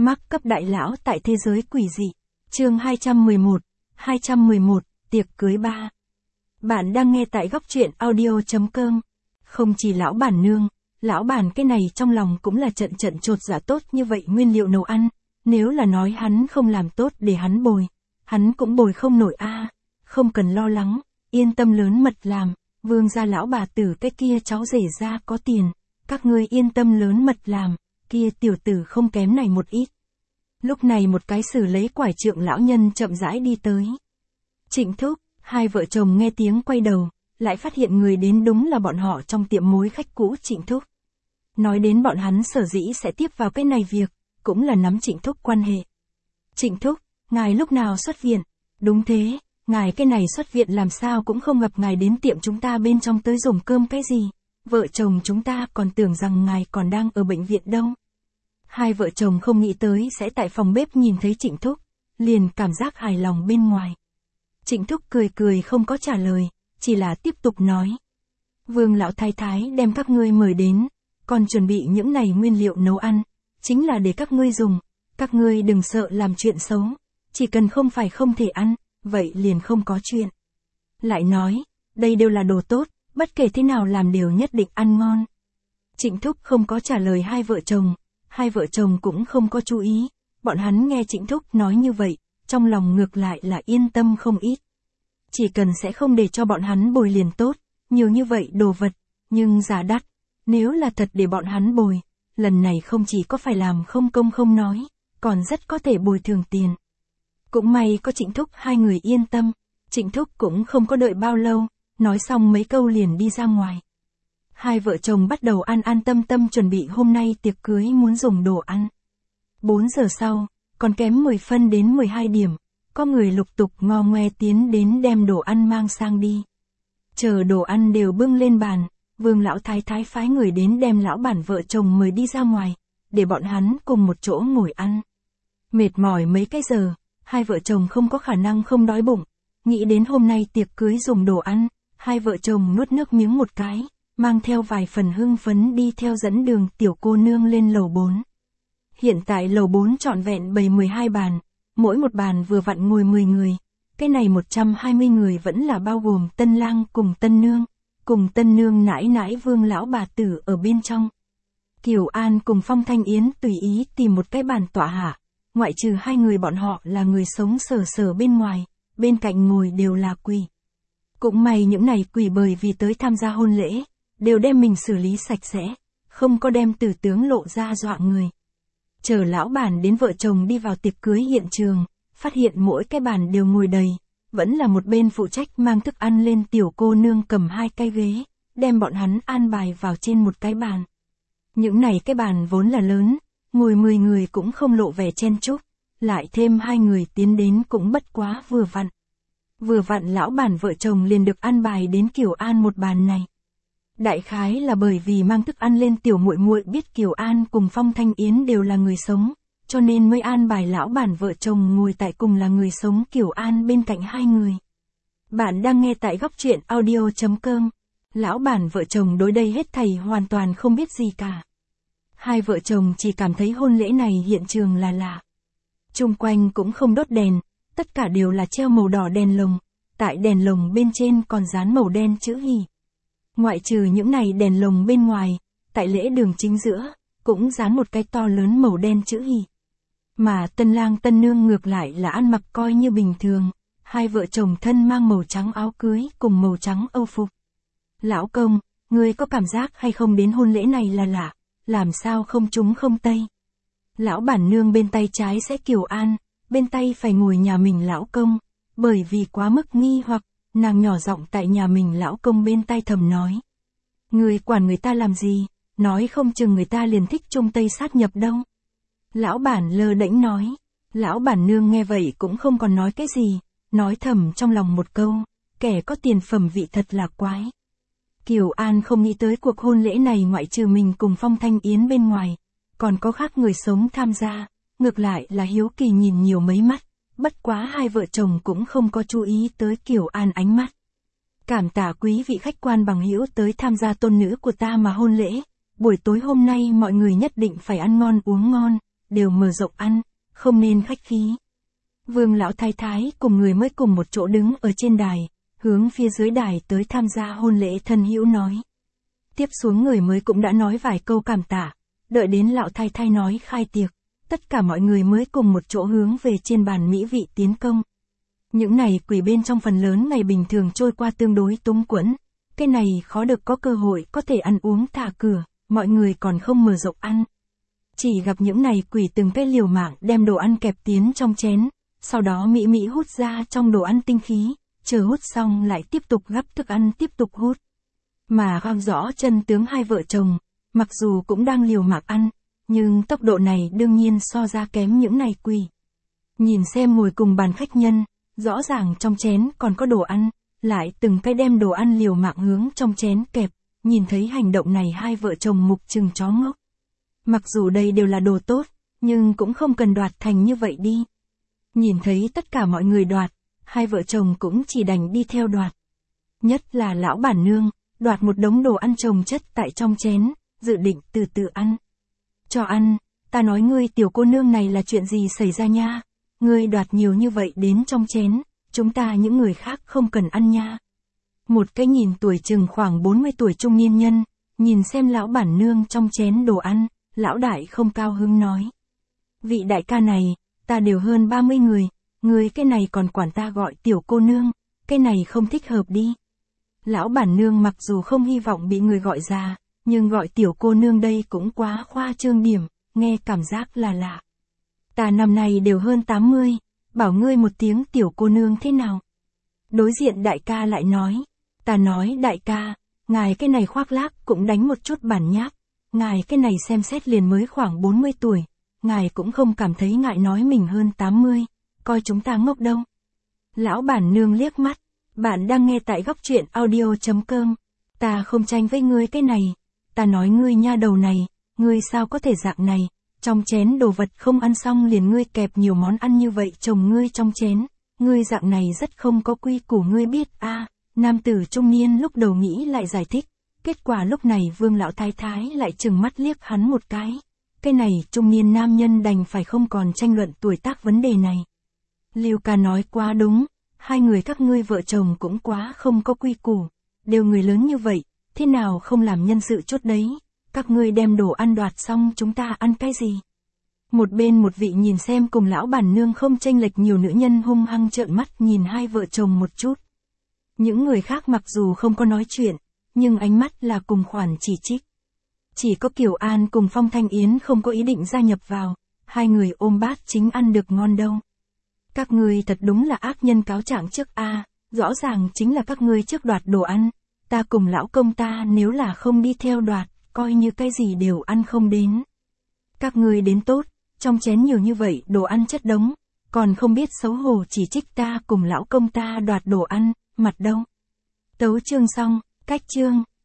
Mác cấp đại lão tại thế giới quỷ dị. Chương 211, tiệc cưới 3. Bạn đang nghe tại góc truyện audio.com. Không chỉ lão bản nương, lão bản cái này trong lòng cũng là trận chột dạ tốt như vậy nguyên liệu nấu ăn. Nếu là nói hắn không làm tốt để hắn bồi, hắn cũng bồi không nổi a. Không cần lo lắng, yên tâm lớn mật làm, vương gia lão bà tử cái kia cháu rể ra có tiền, các ngươi yên tâm lớn mật làm, kia tiểu tử không kém này một ít. Lúc này một cái xử lấy quải trượng lão nhân chậm rãi đi tới. Trịnh thúc, hai vợ chồng nghe tiếng quay đầu, lại phát hiện người đến đúng là bọn họ trong tiệm mối khách cũ Trịnh thúc. Nói đến bọn hắn sở dĩ sẽ tiếp vào cái này việc, cũng là nắm Trịnh thúc quan hệ. Trịnh thúc, ngài lúc nào xuất viện? Đúng thế, ngài cái này xuất viện làm sao cũng không gặp ngài đến tiệm chúng ta bên trong tới dùng cơm cái gì. Vợ chồng chúng ta còn tưởng rằng ngài còn đang ở bệnh viện đâu. Hai vợ chồng không nghĩ tới sẽ tại phòng bếp nhìn thấy Trịnh thúc, liền cảm giác hài lòng bên ngoài. Trịnh thúc cười không có trả lời, chỉ là tiếp tục nói. Vương lão thái thái đem các ngươi mời đến, còn chuẩn bị những này nguyên liệu nấu ăn, chính là để các ngươi dùng, các ngươi đừng sợ làm chuyện xấu, chỉ cần không phải không thể ăn, vậy liền không có chuyện. Lại nói, đây đều là đồ tốt, bất kể thế nào làm đều nhất định ăn ngon. Trịnh thúc không có trả lời hai vợ chồng cũng không có chú ý, bọn hắn nghe Trịnh thúc nói như vậy, trong lòng ngược lại là yên tâm không ít. Chỉ cần sẽ không để cho bọn hắn bồi liền tốt, nhiều như vậy đồ vật, nhưng giá đắt, nếu là thật để bọn hắn bồi, lần này không chỉ có phải làm không công không nói, còn rất có thể bồi thường tiền. Cũng may có Trịnh thúc hai người yên tâm, Trịnh thúc cũng không có đợi bao lâu, nói xong mấy câu liền đi ra ngoài. Hai vợ chồng bắt đầu an tâm chuẩn bị hôm nay tiệc cưới muốn dùng đồ ăn. 4 giờ sau, còn kém 10 phân đến 12 điểm, có người lục tục ngo ngoe tiến đến đem đồ ăn mang sang đi. Chờ đồ ăn đều bưng lên bàn, vương lão thái thái phái người đến đem lão bản vợ chồng mời đi ra ngoài, để bọn hắn cùng một chỗ ngồi ăn. Mệt mỏi mấy cái giờ, hai vợ chồng không có khả năng không đói bụng, nghĩ đến hôm nay tiệc cưới dùng đồ ăn, hai vợ chồng nuốt nước miếng một cái, mang theo vài phần hưng phấn đi theo dẫn đường tiểu cô nương lên lầu 4. Hiện tại lầu 4 trọn vẹn bày 12 bàn, mỗi một bàn vừa vặn ngồi 10 người, cái này 120 người vẫn là bao gồm tân lang cùng tân nương nãi nãi vương lão bà tử ở bên trong. Kiều An cùng Phong Thanh Yến tùy ý tìm một cái bàn tọa hạ, ngoại trừ hai người bọn họ là người sống sờ bên ngoài, bên cạnh ngồi đều là quỷ. Cũng may những này quỷ bởi vì tới tham gia hôn lễ, đều đem mình xử lý sạch sẽ, không có đem tử tướng lộ ra dọa người. Chờ lão bản đến vợ chồng đi vào tiệc cưới hiện trường, phát hiện mỗi cái bàn đều ngồi đầy, vẫn là một bên phụ trách mang thức ăn lên tiểu cô nương cầm 2 cái ghế, đem bọn hắn an bài vào trên một cái bàn. Những này cái bàn vốn là lớn, ngồi 10 người cũng không lộ vẻ chen chúc, lại thêm 2 người tiến đến cũng bất quá vừa vặn. Vừa vặn lão bản vợ chồng liền được an bài đến Kiều An một bàn này. Đại khái là bởi vì mang thức ăn lên tiểu muội muội biết Kiều An cùng Phong Thanh Yến đều là người sống, cho nên mới an bài lão bản vợ chồng ngồi tại cùng là người sống Kiều An bên cạnh 2 người. Bạn đang nghe tại góc truyện audio.com. Lão bản vợ chồng đối đây hết thảy hoàn toàn không biết gì cả. Hai vợ chồng chỉ cảm thấy hôn lễ này hiện trường là lạ. Chung quanh cũng không đốt đèn, tất cả đều là treo màu đỏ đèn lồng, tại đèn lồng bên trên còn dán màu đen chữ hỷ. Ngoại trừ những này đèn lồng bên ngoài, tại lễ đường chính giữa, cũng dán một cái to lớn màu đen chữ hỷ. Mà tân lang tân nương ngược lại là ăn mặc coi như bình thường, hai vợ chồng thân mang màu trắng áo cưới cùng màu trắng âu phục. Lão công, ngươi có cảm giác hay không đến hôn lễ này là lạ, làm sao không trúng không tây? Lão bản nương bên tay trái sẽ Kiều An, bên tay phải ngồi nhà mình lão công, bởi vì quá mức nghi hoặc, nàng nhỏ giọng tại nhà mình lão công bên tai thầm nói. Người quản người ta làm gì, nói không chừng người ta liền thích trung tây sát nhập đâu. Lão bản lơ đễnh nói, lão bản nương nghe vậy cũng không còn nói cái gì, nói thầm trong lòng một câu, kẻ có tiền phẩm vị thật là quái. Kiều An không nghĩ tới cuộc hôn lễ này ngoại trừ mình cùng Phong Thanh Yến bên ngoài, còn có khác người sống tham gia, ngược lại là hiếu kỳ nhìn nhiều mấy mắt. Bất quá hai vợ chồng cũng không có chú ý tới Kiều An ánh mắt. Cảm tạ quý vị khách quan bằng hữu tới tham gia tôn nữ của ta mà hôn lễ. Buổi tối hôm nay mọi người nhất định phải ăn ngon uống ngon, đều mở rộng ăn, không nên khách khí. Vương lão thái thái cùng người mới cùng một chỗ đứng ở trên đài, hướng phía dưới đài tới tham gia hôn lễ thân hữu nói. Tiếp xuống người mới cũng đã nói vài câu cảm tạ, đợi đến lão thái thái nói khai tiệc, tất cả mọi người mới cùng một chỗ hướng về trên bàn mỹ vị tiến công. Những này quỷ bên trong phần lớn ngày bình thường trôi qua tương đối túng quẫn, cái này khó được có cơ hội có thể ăn uống thả cửa, mọi người còn không mở rộng ăn. Chỉ gặp những này quỷ từng cái liều mạng đem đồ ăn kẹp tiến trong chén, sau đó mỹ mỹ hút ra trong đồ ăn tinh khí, chờ hút xong lại tiếp tục gắp thức ăn tiếp tục hút. Mà không rõ chân tướng hai vợ chồng, mặc dù cũng đang liều mạng ăn, nhưng tốc độ này đương nhiên so ra kém những này quỷ. Nhìn xem ngồi cùng bàn khách nhân, rõ ràng trong chén còn có đồ ăn, lại từng cái đem đồ ăn liều mạng hướng trong chén kẹp, nhìn thấy hành động này hai vợ chồng mục trừng chó ngốc. Mặc dù đây đều là đồ tốt, nhưng cũng không cần đoạt thành như vậy đi. Nhìn thấy tất cả mọi người đoạt, hai vợ chồng cũng chỉ đành đi theo đoạt. Nhất là lão bản nương, đoạt một đống đồ ăn chồng chất tại trong chén, dự định từ từ ăn. Cho ăn, ta nói ngươi tiểu cô nương này là chuyện gì xảy ra nha, ngươi đoạt nhiều như vậy đến trong chén, chúng ta những người khác không cần ăn nha. Một cái nhìn tuổi chừng khoảng 40 tuổi trung niên nhân, nhìn xem lão bản nương trong chén đồ ăn, lão đại không cao hứng nói. Vị đại ca này, ta đều hơn 30 người, người cái này còn quản ta gọi tiểu cô nương, cái này không thích hợp đi. Lão bản nương mặc dù không hy vọng bị người gọi già, nhưng gọi tiểu cô nương đây cũng quá khoa trương điểm, nghe cảm giác là lạ. Ta năm nay đều hơn 80, bảo ngươi một tiếng tiểu cô nương thế nào? Đối diện đại ca lại nói, ta nói đại ca, ngài cái này khoác lác cũng đánh một chút bản nháp, ngài cái này xem xét liền mới khoảng 40 tuổi, ngài cũng không cảm thấy ngại nói mình hơn 80, coi chúng ta ngốc đâu. Lão bản nương liếc mắt, bạn đang nghe tại góc truyện audio.com, ta không tranh với ngươi cái này, ta nói ngươi nha đầu này, ngươi sao có thể dạng này, trong chén đồ vật không ăn xong liền ngươi kẹp nhiều món ăn như vậy chồng ngươi trong chén, ngươi dạng này rất không có quy củ ngươi biết a. Nam tử trung niên lúc đầu nghĩ lại giải thích, kết quả lúc này Vương lão thái thái lại trừng mắt liếc hắn một cái này trung niên nam nhân đành phải không còn tranh luận tuổi tác vấn đề này. Lưu ca nói quá đúng, hai người các ngươi vợ chồng cũng quá không có quy củ, đều người lớn như vậy, thế nào không làm nhân sự chút đấy, các ngươi đem đồ ăn đoạt xong chúng ta ăn cái gì? Một bên một vị nhìn xem cùng lão bản nương không chênh lệch nhiều nữ nhân hung hăng trợn mắt nhìn hai vợ chồng một chút. Những người khác mặc dù không có nói chuyện, nhưng ánh mắt là cùng khoản chỉ trích. Chỉ có Kiều An cùng Phong Thanh Yến không có ý định gia nhập vào, hai người ôm bát chính ăn được ngon đâu. Các ngươi thật đúng là ác nhân cáo trạng trước a, rõ ràng chính là các ngươi trước đoạt đồ ăn, ta cùng lão công ta nếu là không đi theo đoạt, coi như cái gì đều ăn không đến. Các ngươi đến tốt, trong chén nhiều như vậy đồ ăn chất đống, còn không biết xấu hổ chỉ trích ta cùng lão công ta đoạt đồ ăn, mặt đâu. Tấu chương xong, cách chương.